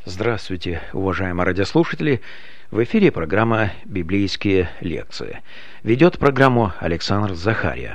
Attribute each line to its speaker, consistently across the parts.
Speaker 1: Здравствуйте, уважаемые радиослушатели! В эфире программа «Библейские лекции». Ведет программу Александр Захария.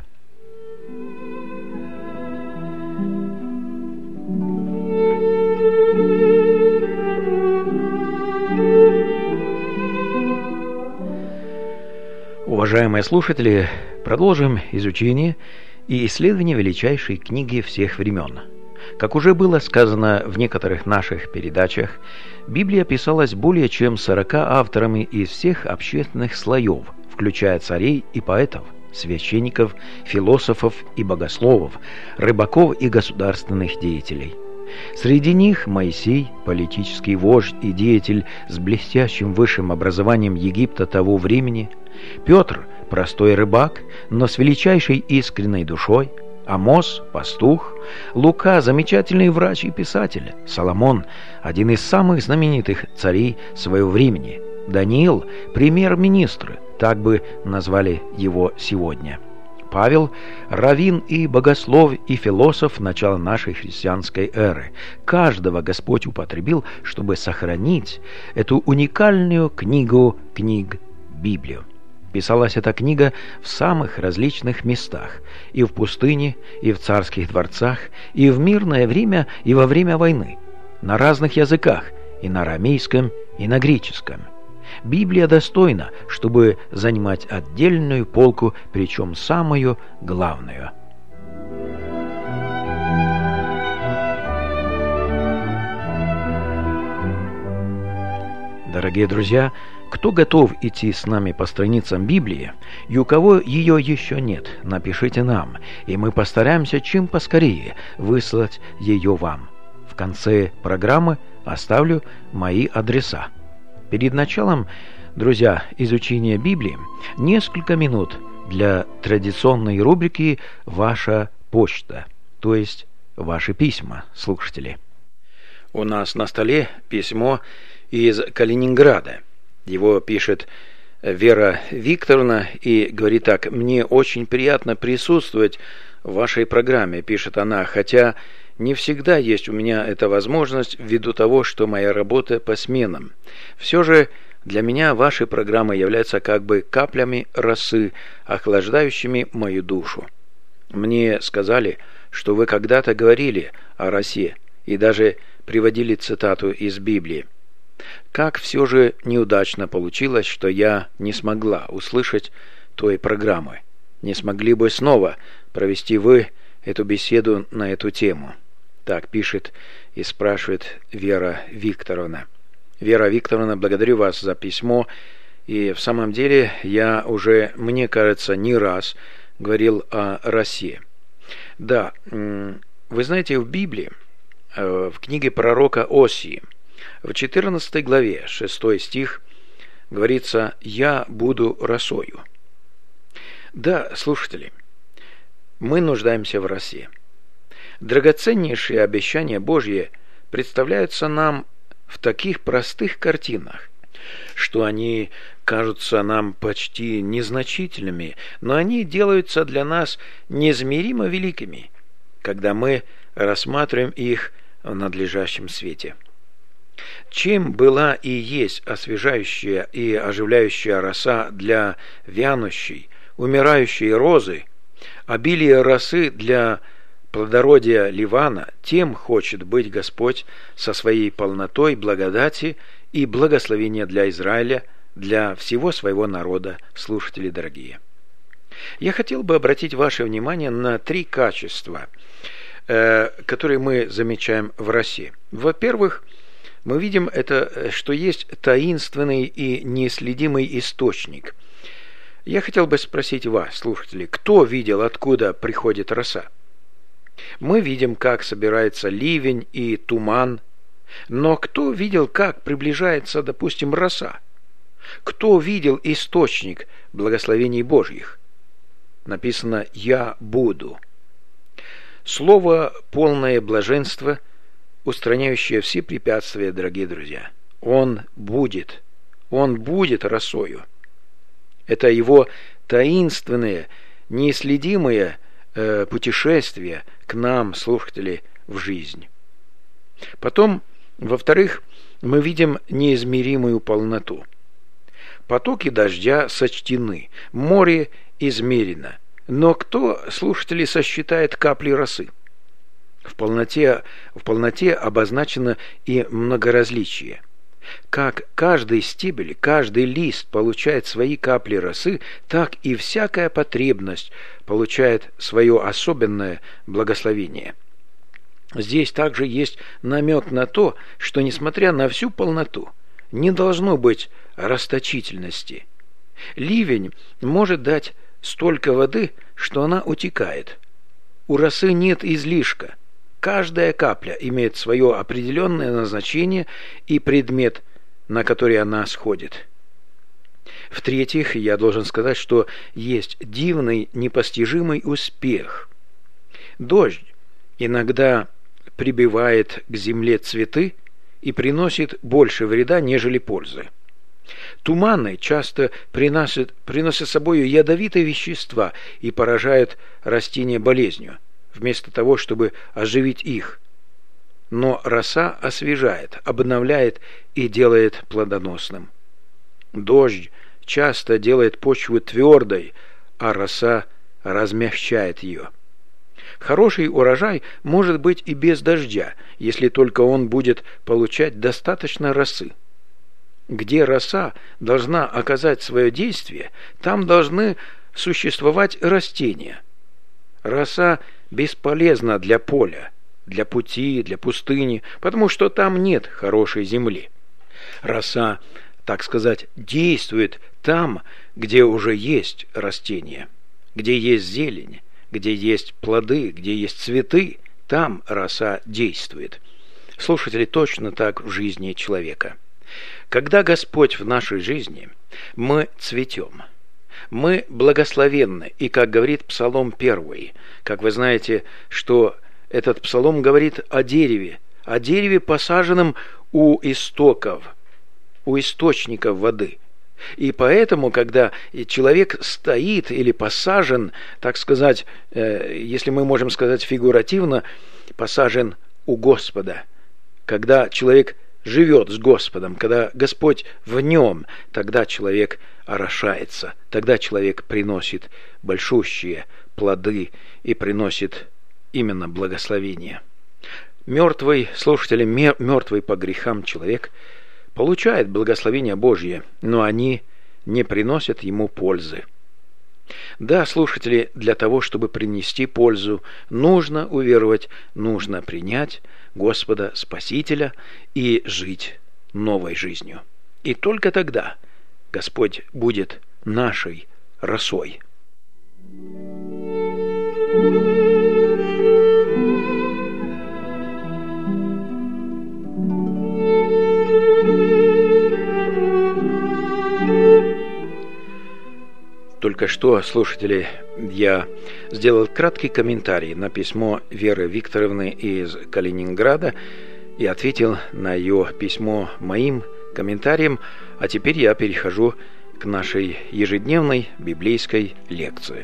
Speaker 1: Уважаемые слушатели, продолжим изучение и исследование величайшей книги всех времен. Как уже было сказано в некоторых наших передачах, Библия писалась более чем 40 авторами из всех общественных слоев, включая царей и поэтов, священников, философов и богословов, рыбаков и государственных деятелей. Среди них Моисей, политический вождь и деятель с блестящим высшим образованием Египта того времени, Петр, простой рыбак, но с величайшей искренней душой, Амос, пастух, Лука, замечательный врач и писатель, Соломон, один из самых знаменитых царей своего времени, Даниил, премьер-министр, так бы назвали его сегодня, Павел, раввин и богослов и философ начала нашей христианской эры. Каждого Господь употребил, чтобы сохранить эту уникальную книгу книг Библию. Писалась эта книга в самых различных местах, и в пустыне, и в царских дворцах, и в мирное время, и во время войны, на разных языках, и на арамейском, и на греческом. Библия достойна, чтобы занимать отдельную полку, причем самую главную. Дорогие друзья, кто готов идти с нами по страницам Библии, и у кого ее еще нет, напишите нам, и мы постараемся чем поскорее выслать ее вам. В конце программы оставлю мои адреса. Перед началом, друзья, изучения Библии, несколько минут для традиционной рубрики «Ваша почта», то есть ваши письма, слушатели. У нас на столе письмо из Калининграда. Его пишет Вера Викторовна и говорит так: «Мне очень приятно присутствовать в вашей программе», пишет она, «хотя не всегда есть у меня эта возможность ввиду того, что моя работа по сменам. Все же для меня ваши программы являются как бы каплями росы, охлаждающими мою душу. Мне сказали, что вы когда-то говорили о росе и даже приводили цитату из Библии. Как все же неудачно получилось, что я не смогла услышать той программы. Не смогли бы снова провести вы эту беседу на эту тему?» Так пишет и спрашивает Вера Викторовна. Вера Викторовна, благодарю вас за письмо. И в самом деле я уже, мне кажется, не раз говорил о росе. Да, вы знаете, в Библии, в книге пророка Осии, в 14 главе, 6 стих, говорится: «Я буду росою». Да, слушатели, мы нуждаемся в росе. Драгоценнейшие обещания Божьи представляются нам в таких простых картинах, что они кажутся нам почти незначительными, но они делаются для нас неизмеримо великими, когда мы рассматриваем их в надлежащем свете. Чем была и есть освежающая и оживляющая роса для вянущей, умирающей розы, обилие росы для плодородия Ливана, тем хочет быть Господь со своей полнотой благодати и благословения для Израиля, для всего своего народа, слушатели дорогие. Я хотел бы обратить ваше внимание на 3 качества, которые мы замечаем в росе. Во-первых, мы видим это, что есть таинственный и неисследимый источник. Я хотел бы спросить вас, слушатели, кто видел, откуда приходит роса? Мы видим, как собирается ливень и туман, но кто видел, как приближается, допустим, роса? Кто видел источник благословений Божьих? Написано «Я буду». Слово «полное блаженство», устраняющее все препятствия, дорогие друзья. Он будет росою. Это его таинственное, неисследимое путешествие к нам, слушатели, в жизнь. Потом, во-вторых, мы видим неизмеримую полноту. Потоки дождя сочтены, море измерено. Но кто, слушатели, сосчитает капли росы? В полноте обозначено и многоразличие. Как каждый стебель, каждый лист получает свои капли росы, так и всякая потребность получает свое особенное благословение. Здесь также есть намек на то, что, несмотря на всю полноту, не должно быть расточительности. Ливень может дать столько воды, что она утекает. У росы нет излишка. Каждая капля имеет свое определенное назначение и предмет, на который она сходит. В-третьих, я должен сказать, что есть дивный, непостижимый успех. Дождь иногда прибивает к земле цветы и приносит больше вреда, нежели пользы. Туманы часто приносят с собой ядовитые вещества и поражают растения болезнью, вместо того, чтобы оживить их. Но роса освежает, обновляет и делает плодоносным. Дождь часто делает почву твердой, а роса размягчает ее. Хороший урожай может быть и без дождя, если только он будет получать достаточно росы. Где роса должна оказать свое действие, там должны существовать растения. Роса бесполезна для поля, для пути, для пустыни, потому что там нет хорошей земли. Роса, так сказать, действует там, где уже есть растения, где есть зелень, где есть плоды, где есть цветы, там роса действует. Слушатели, точно так в жизни человека. Когда Господь в нашей жизни, мы цветем. Мы благословенны, и, как говорит Псалом 1, как вы знаете, что этот псалом говорит о дереве, посаженном у истоков, у источников воды. И поэтому, когда человек стоит или посажен, так сказать, если мы можем сказать фигуративно, посажен у Господа, когда человек живет с Господом, когда Господь в нем, тогда человек орошается, тогда человек приносит большущие плоды и приносит именно благословение. Мертвый, слушатели, мертвый по грехам человек получает благословение Божье, но они не приносят ему пользы. Да, слушатели, для того, чтобы принести пользу, нужно уверовать, нужно принять Господа Спасителя и жить новой жизнью. И только тогда Господь будет нашей росой. Только что, слушатели, я сделал краткий комментарий на письмо Веры Викторовны из Калининграда и ответил на ее письмо моим комментарием, а теперь я перехожу к нашей ежедневной библейской лекции.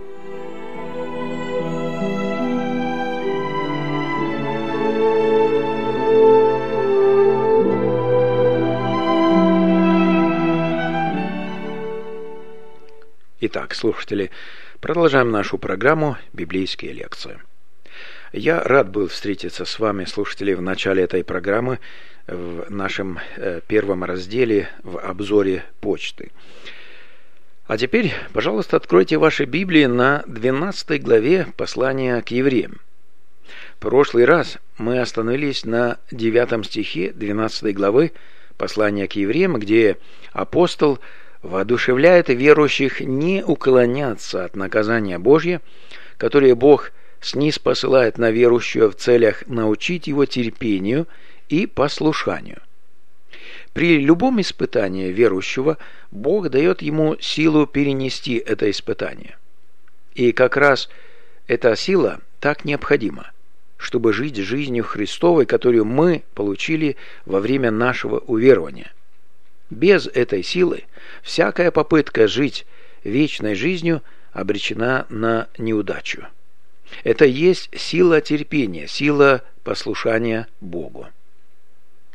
Speaker 1: Итак, слушатели, продолжаем нашу программу «Библейские лекции». Я рад был встретиться с вами, слушатели, в начале этой программы в нашем первом разделе в обзоре почты. А теперь, пожалуйста, откройте ваши Библии на 12 главе послания к евреям. В прошлый раз мы остановились на 9 стихе 12 главы послания к евреям, где апостол воодушевляет верующих не уклоняться от наказания Божьего, которое Бог ниспосылает на верующего в целях научить его терпению и послушанию. При любом испытании верующего Бог дает ему силу перенести это испытание. И как раз эта сила так необходима, чтобы жить жизнью Христовой, которую мы получили во время нашего уверования. Без этой силы всякая попытка жить вечной жизнью обречена на неудачу. Это есть сила терпения, сила послушания Богу.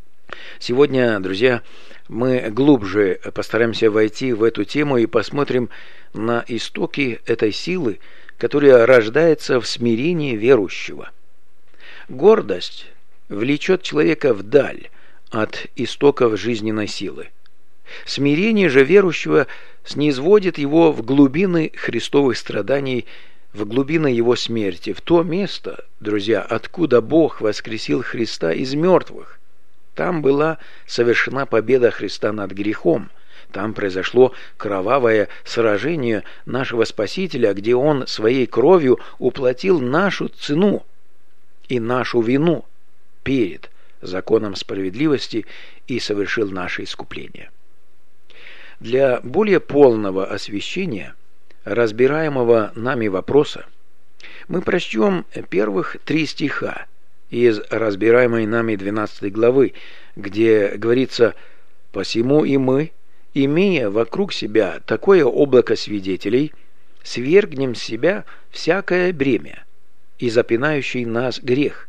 Speaker 1: Сегодня, друзья, мы глубже постараемся войти в эту тему и посмотрим на истоки этой силы, которая рождается в смирении верующего. Гордость влечет человека вдаль от истоков жизненной силы. Смирение же верующего снизводит его в глубины христовых страданий, в глубины его смерти, в то место, друзья, откуда Бог воскресил Христа из мертвых. Там была совершена победа Христа над грехом. Там произошло кровавое сражение нашего Спасителя, где Он своей кровью уплатил нашу цену и нашу вину перед законом справедливости и совершил наше искупление. Для более полного освещения разбираемого нами вопроса мы прочтем первых 3 стиха из разбираемой нами 12 главы, где говорится: «Посему и мы, имея вокруг себя такое облако свидетелей, свергнем с себя всякое бремя и запинающий нас грех,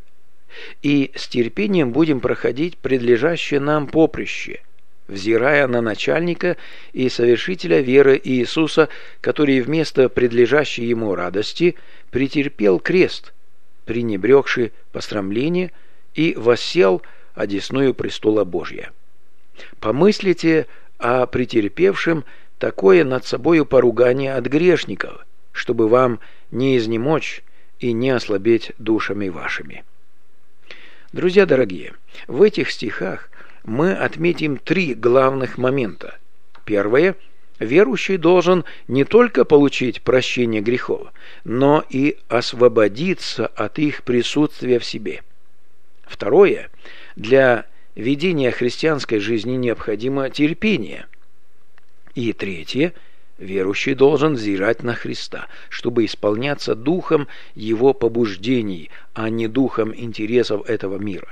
Speaker 1: и с терпением будем проходить предлежащее нам поприще, взирая на начальника и совершителя веры Иисуса, который вместо предлежащей ему радости претерпел крест, пренебрегши посрамление, и воссел одесную престола Божия. Помыслите о претерпевшем такое над собою поругание от грешников, чтобы вам не изнемочь и не ослабеть душами вашими». Друзья дорогие, в этих стихах мы отметим 3 главных момента. Первое. Верующий должен не только получить прощение грехов, но и освободиться от их присутствия в себе. Второе. Для ведения христианской жизни необходимо терпение. И третье. Верующий должен взирать на Христа, чтобы исполняться духом Его побуждений, а не духом интересов этого мира.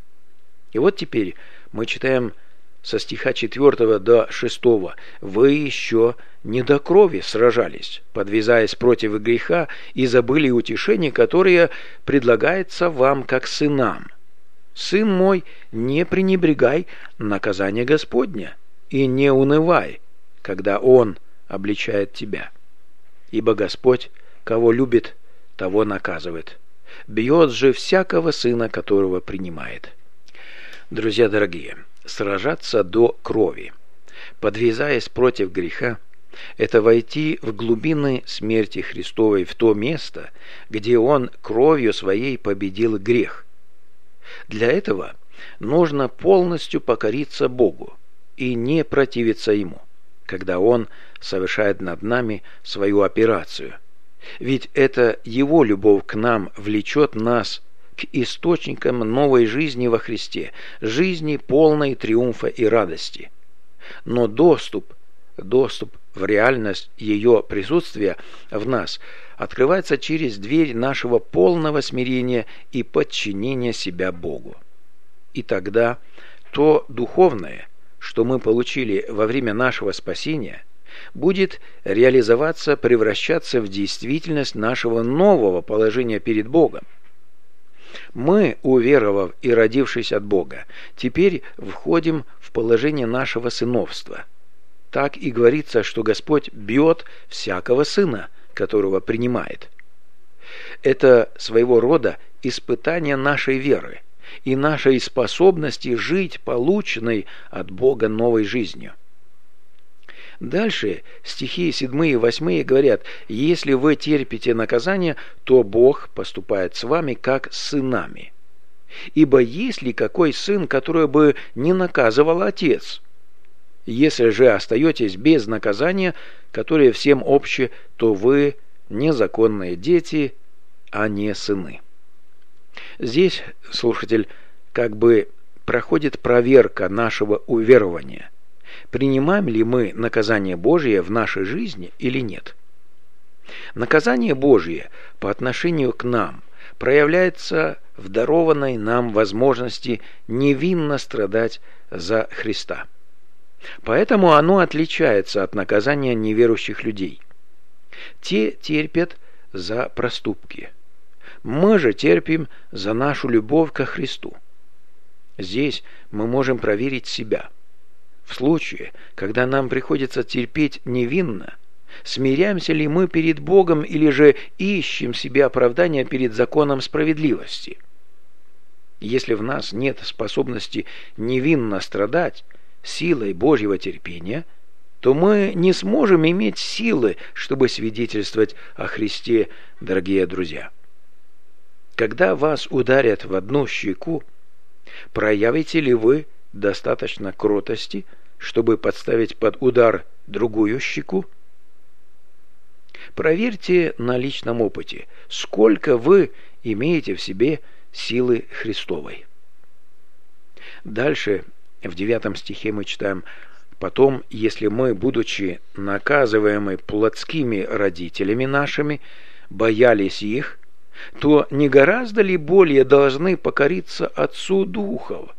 Speaker 1: И вот теперь мы читаем со стиха 4 до 6. «Вы еще не до крови сражались, подвязаясь против греха, и забыли утешение, которое предлагается вам как сынам. Сын мой, не пренебрегай наказание Господня, и не унывай, когда Он обличает тебя. Ибо Господь, кого любит, того наказывает. Бьет же всякого сына, которого принимает». Друзья дорогие, сражаться до крови, подвязаясь против греха, это войти в глубины смерти Христовой, в то место, где Он кровью Своей победил грех. Для этого нужно полностью покориться Богу и не противиться Ему, когда Он совершает над нами свою операцию. Ведь это Его любовь к нам влечет нас к источникам новой жизни во Христе, жизни полной триумфа и радости. Но доступ в реальность ее присутствия в нас открывается через дверь нашего полного смирения и подчинения себя Богу. И тогда то духовное, что мы получили во время нашего спасения, будет реализоваться, превращаться в действительность нашего нового положения перед Богом. Мы, уверовав и родившись от Бога, теперь входим в положение нашего сыновства. Так и говорится, что Господь бьет всякого сына, которого принимает. Это своего рода испытание нашей веры и нашей способности жить полученной от Бога новой жизнью. Дальше стихи 7 и 8 говорят: «Если вы терпите наказание, то Бог поступает с вами как с сынами. Ибо есть ли какой сын, который бы не наказывал отец? Если же остаетесь без наказания, которое всем обще, то вы незаконные дети, а не сыны». Здесь, слушатель, как бы проходит проверка нашего уверования. Принимаем ли мы наказание Божие в нашей жизни или нет? Наказание Божие по отношению к нам проявляется в дарованной нам возможности невинно страдать за Христа. Поэтому оно отличается от наказания неверующих людей. Те терпят за проступки. Мы же терпим за нашу любовь ко Христу. Здесь мы можем проверить себя. В случае, когда нам приходится терпеть невинно, смиряемся ли мы перед Богом или же ищем себе оправдания перед законом справедливости? Если в нас нет способности невинно страдать силой Божьего терпения, то мы не сможем иметь силы, чтобы свидетельствовать о Христе, дорогие друзья. Когда вас ударят в одну щеку, проявите ли вы достаточно кротости, чтобы подставить под удар другую щеку? Проверьте на личном опыте, сколько вы имеете в себе силы Христовой. Дальше, в 9 стихе мы читаем: «Потом, если мы, будучи наказываемы плотскими родителями нашими, боялись их, то не гораздо ли более должны покориться Отцу Духов,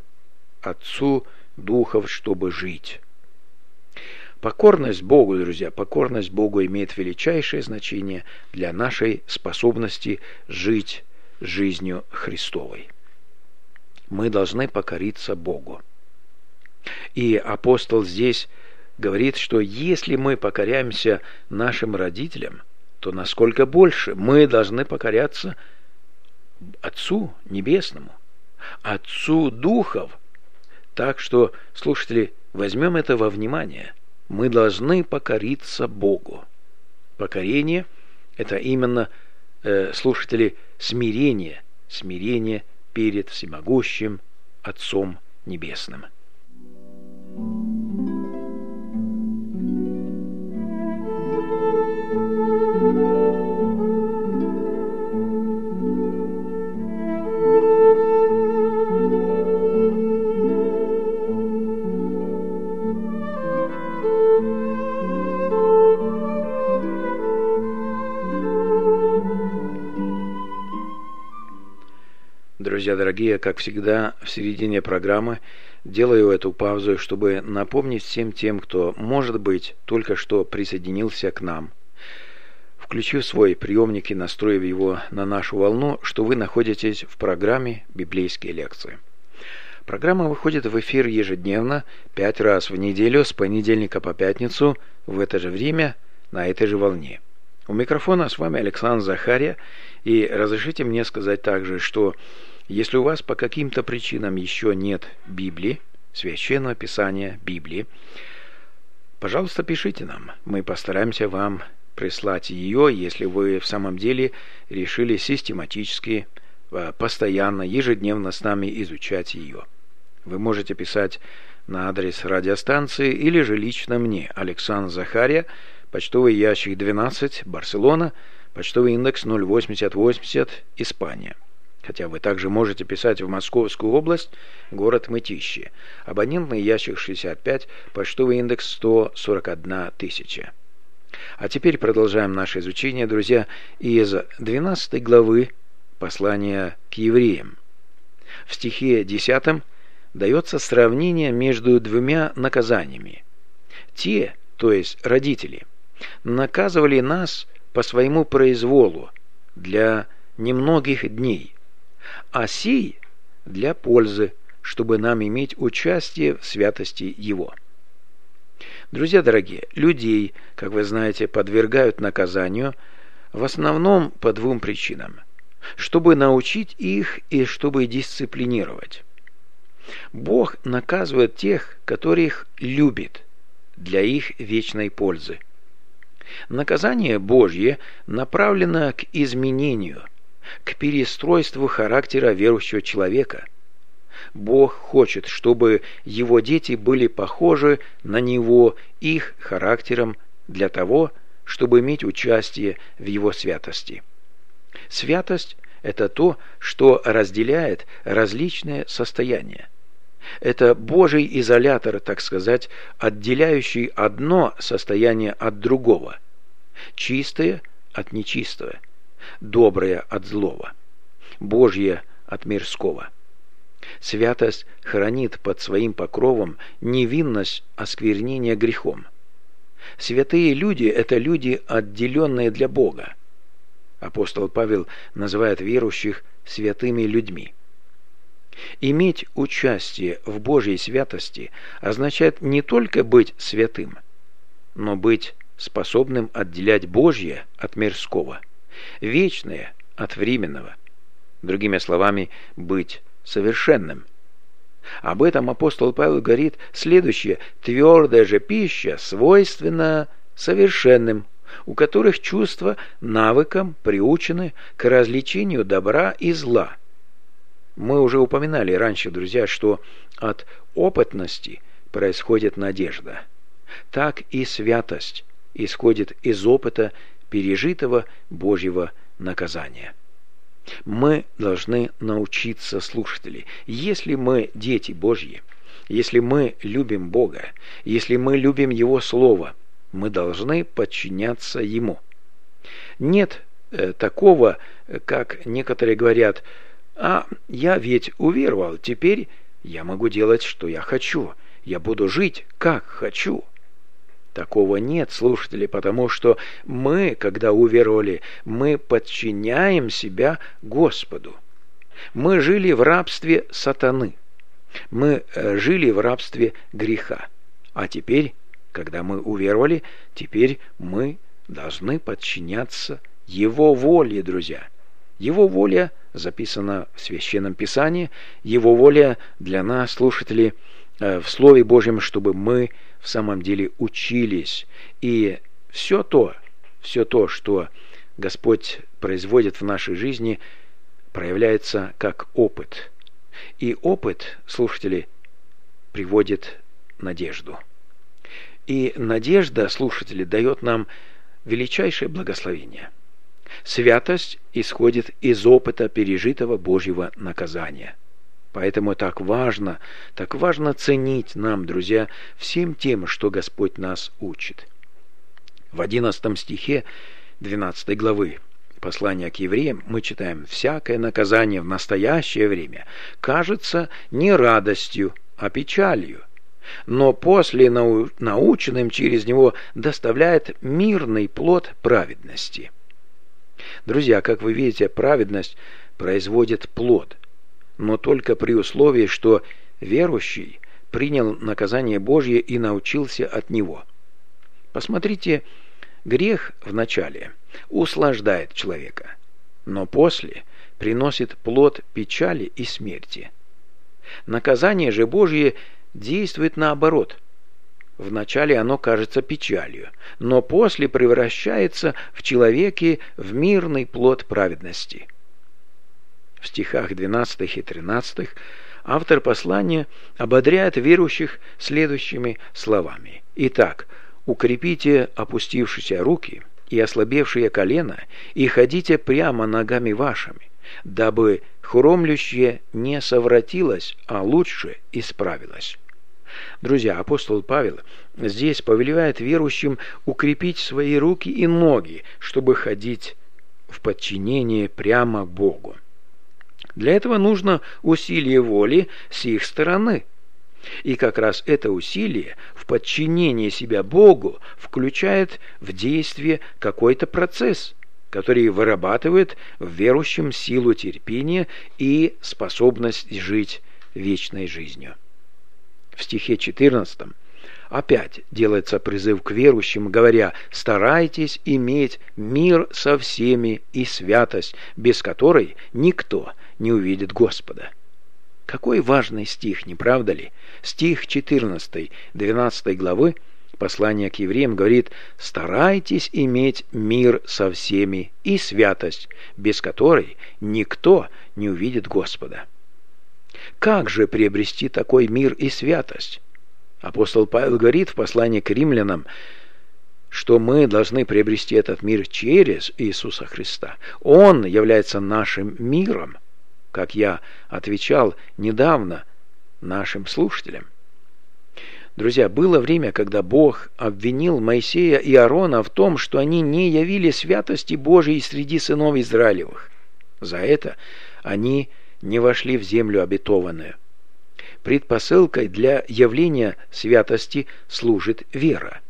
Speaker 1: чтобы жить?» Покорность Богу, друзья, покорность Богу имеет величайшее значение для нашей способности жить жизнью Христовой. Мы должны покориться Богу. И апостол здесь говорит, что если мы покоряемся нашим родителям, то насколько больше мы должны покоряться Отцу Небесному, Отцу Духов. Так что, слушатели, возьмем это во внимание. Мы должны покориться Богу. Покорение – это именно, слушатели, смирение перед всемогущим Отцом Небесным. Друзья дорогие, как всегда, в середине программы делаю эту паузу, чтобы напомнить всем тем, кто, может быть, только что присоединился к нам, включив свой приемник и настроив его на нашу волну, что вы находитесь в программе «Библейские лекции». Программа выходит в эфир ежедневно, 5 раз в неделю, с понедельника по пятницу, в это же время, на этой же волне. У микрофона с вами Александр Захария, и разрешите мне сказать также, что если у вас по каким-то причинам еще нет Библии, Священного Писания, Библии, пожалуйста, пишите нам. Мы постараемся вам прислать ее, если вы в самом деле решили систематически, постоянно, ежедневно с нами изучать ее. Вы можете писать на адрес радиостанции или же лично мне, Александр Захария, почтовый ящик 12, Барселона, почтовый индекс 08080, Испания. Хотя вы также можете писать в Московскую область, город Мытищи. Абонентный ящик 65, почтовый индекс 141 тысяча. А теперь продолжаем наше изучение, друзья, из 12 главы послания к евреям. В стихе 10 дается сравнение между двумя наказаниями. Те, то есть родители, наказывали нас по своему произволу для немногих дней, а сей для пользы, чтобы нам иметь участие в святости Его. Друзья дорогие, людей, как вы знаете, подвергают наказанию в основном по двум причинам: чтобы научить их и чтобы дисциплинировать. Бог наказывает тех, которых любит, для их вечной пользы. Наказание Божье направлено к изменению, к перестройству характера верующего человека. Бог хочет, чтобы его дети были похожи на Него их характером для того, чтобы иметь участие в Его святости. Святость – это то, что разделяет различные состояния. Это Божий изолятор, так сказать, отделяющий одно состояние от другого, чистое от нечистого, доброе от злого, Божье от мирского. Святость хранит под своим покровом невинность осквернения грехом. Святые люди – это люди, отделенные для Бога. Апостол Павел называет верующих святыми людьми. Иметь участие в Божьей святости означает не только быть святым, но быть способным отделять Божье от мирского, вечное от временного. Другими словами, быть совершенным. Об этом апостол Павел говорит следующее: «Твердая же пища свойственна совершенным, у которых чувства навыком приучены к развлечению добра и зла». Мы уже упоминали раньше, друзья, что от опытности происходит надежда. Так и святость исходит из опыта пережитого Божьего наказания. Мы должны научиться, слушатели, если мы дети Божьи, если мы любим Бога, если мы любим Его Слово, мы должны подчиняться Ему. Нет такого, как некоторые говорят: «А я ведь уверовал, теперь я могу делать, что я хочу, я буду жить, как хочу». Такого нет, слушатели, потому что мы, когда уверовали, мы подчиняем себя Господу. Мы жили в рабстве сатаны, мы жили в рабстве греха. А теперь, когда мы уверовали, теперь мы должны подчиняться Его воле, друзья. Его воля записана в Священном Писании, Его воля для нас, слушатели, в Слове Божьем, чтобы мы в самом деле учились. И все то, что Господь производит в нашей жизни, проявляется как опыт. И опыт, слушатели, приводит надежду. И надежда, слушатели, дает нам величайшее благословение. Святость исходит из опыта пережитого Божьего наказания. Поэтому так важно ценить нам, друзья, всем тем, что Господь нас учит. В 11 стихе 12 главы послания к евреям мы читаем: «Всякое наказание в настоящее время кажется не радостью, а печалью, но после наученным через него доставляет мирный плод праведности». Друзья, как вы видите, праведность производит плод, но только при условии, что верующий принял наказание Божье и научился от него. Посмотрите, грех вначале услаждает человека, но после приносит плод печали и смерти. Наказание же Божье действует наоборот. Вначале оно кажется печалью, но после превращается в человеке в мирный плод праведности. В стихах 12 и 13 автор послания ободряет верующих следующими словами: «Итак, укрепите опустившиеся руки и ослабевшие колена, и ходите прямо ногами вашими, дабы хромлющее не совратилось, а лучше исправилось». Друзья, апостол Павел здесь повелевает верующим укрепить свои руки и ноги, чтобы ходить в подчинении прямо Богу. Для этого нужно усилие воли с их стороны. И как раз это усилие в подчинении себя Богу включает в действие какой-то процесс, который вырабатывает в верующем силу терпения и способность жить вечной жизнью. В стихе 14 опять делается призыв к верующим, говоря: «Старайтесь иметь мир со всеми и святость, без которой никто не увидит Господа». Какой важный стих, не правда ли? Стих 14, 12 главы послания к евреям говорит: «Старайтесь иметь мир со всеми и святость, без которой никто не увидит Господа». Как же приобрести такой мир и святость? Апостол Павел говорит в послании к римлянам, что мы должны приобрести этот мир через Иисуса Христа. Он является нашим миром, как я отвечал недавно нашим слушателям. Друзья, было время, когда Бог обвинил Моисея и Аарона в том, что они не явили святости Божией среди сынов Израилевых. За это они не вошли в землю обетованную. Предпосылкой для явления святости служит вера.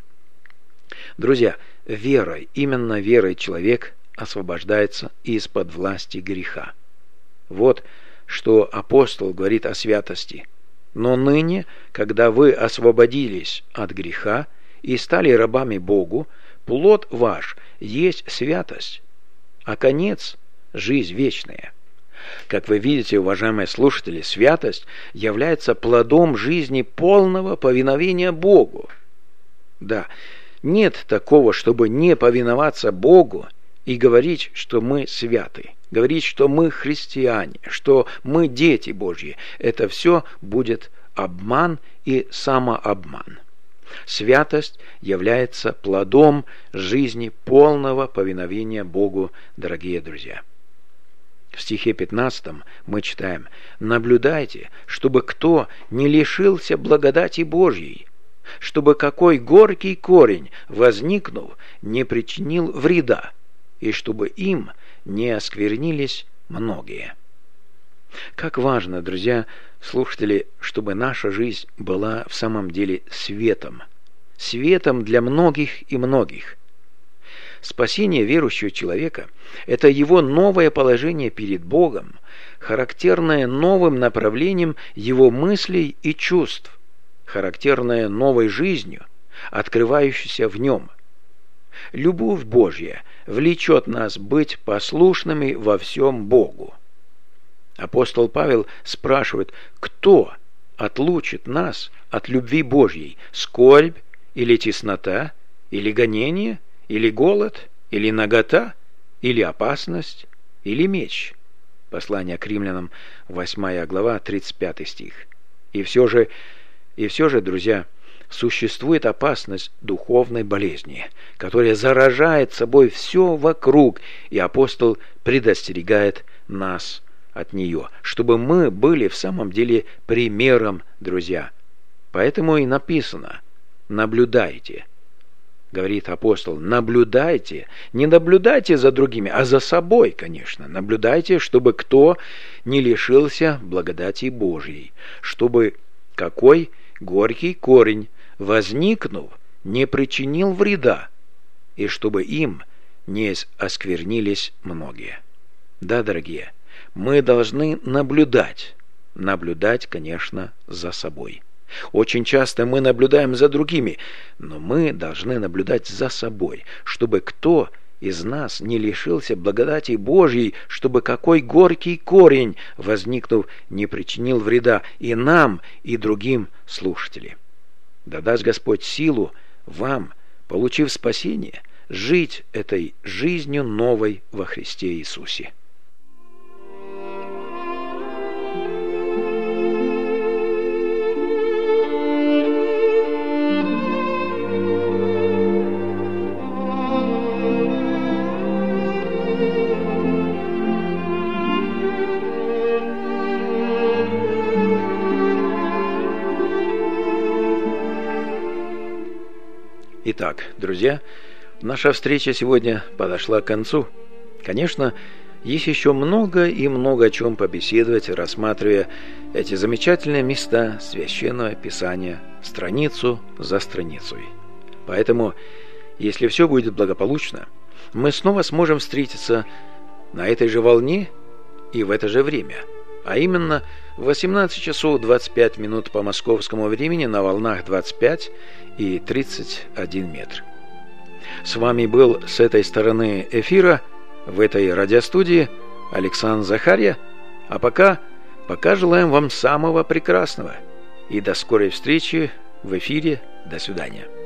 Speaker 1: Друзья, верой, именно верой человек освобождается из-под власти греха. Вот что апостол говорит о святости. Но ныне, когда вы освободились от греха и стали рабами Богу, плод ваш есть святость, а конец – жизнь вечная. Как вы видите, уважаемые слушатели, святость является плодом жизни полного повиновения Богу. Да, нет такого, чтобы не повиноваться Богу и говорить, что мы святы, говорить, что мы христиане, что мы дети Божьи. Это все будет обман и самообман. Святость является плодом жизни полного повиновения Богу, дорогие друзья. В стихе 15 мы читаем: «Наблюдайте, чтобы кто не лишился благодати Божьей, чтобы какой горький корень, возникнув, не причинил вреда, и чтобы им не осквернились многие». Как важно, друзья, слушатели, чтобы наша жизнь была в самом деле светом. Светом для многих и многих. Спасение верующего человека – это его новое положение перед Богом, характерное новым направлением его мыслей и чувств, характерное новой жизнью, открывающейся в нем. Любовь Божья влечет нас быть послушными во всем Богу. Апостол Павел спрашивает, кто отлучит нас от любви Божьей? Скорбь или теснота, или гонение, или голод, или нагота, или опасность, или меч? Послание к римлянам, 8 глава, 35 стих. И все же, друзья, существует опасность духовной болезни, которая заражает собой все вокруг, и апостол предостерегает нас от нее, чтобы мы были в самом деле примером, друзья. Поэтому и написано: наблюдайте. Говорит апостол, наблюдайте, не наблюдайте за другими, а за собой, конечно. Наблюдайте, чтобы кто не лишился благодати Божьей, чтобы какой горький корень, возникнув, не причинил вреда, и чтобы им не осквернились многие. Да, дорогие, мы должны наблюдать, конечно, за собой. Очень часто мы наблюдаем за другими, но мы должны наблюдать за собой, чтобы кто из нас не лишился благодати Божьей, чтобы какой горький корень, возникнув, не причинил вреда и нам, и другим слушателям. Да даст Господь силу вам, получив спасение, жить этой жизнью новой во Христе Иисусе. Итак, друзья, наша встреча сегодня подошла к концу. Конечно, есть еще много и много о чем побеседовать, рассматривая эти замечательные места Священного Писания страницу за страницей. Поэтому, если все будет благополучно, мы снова сможем встретиться на этой же волне и в это же время, а именно в 18 часов 25 минут по московскому времени на волнах 25 и 31 метр. С вами был с этой стороны эфира, в этой радиостудии, Александр Захарья. А пока желаем вам самого прекрасного. И до скорой встречи в эфире. До свидания.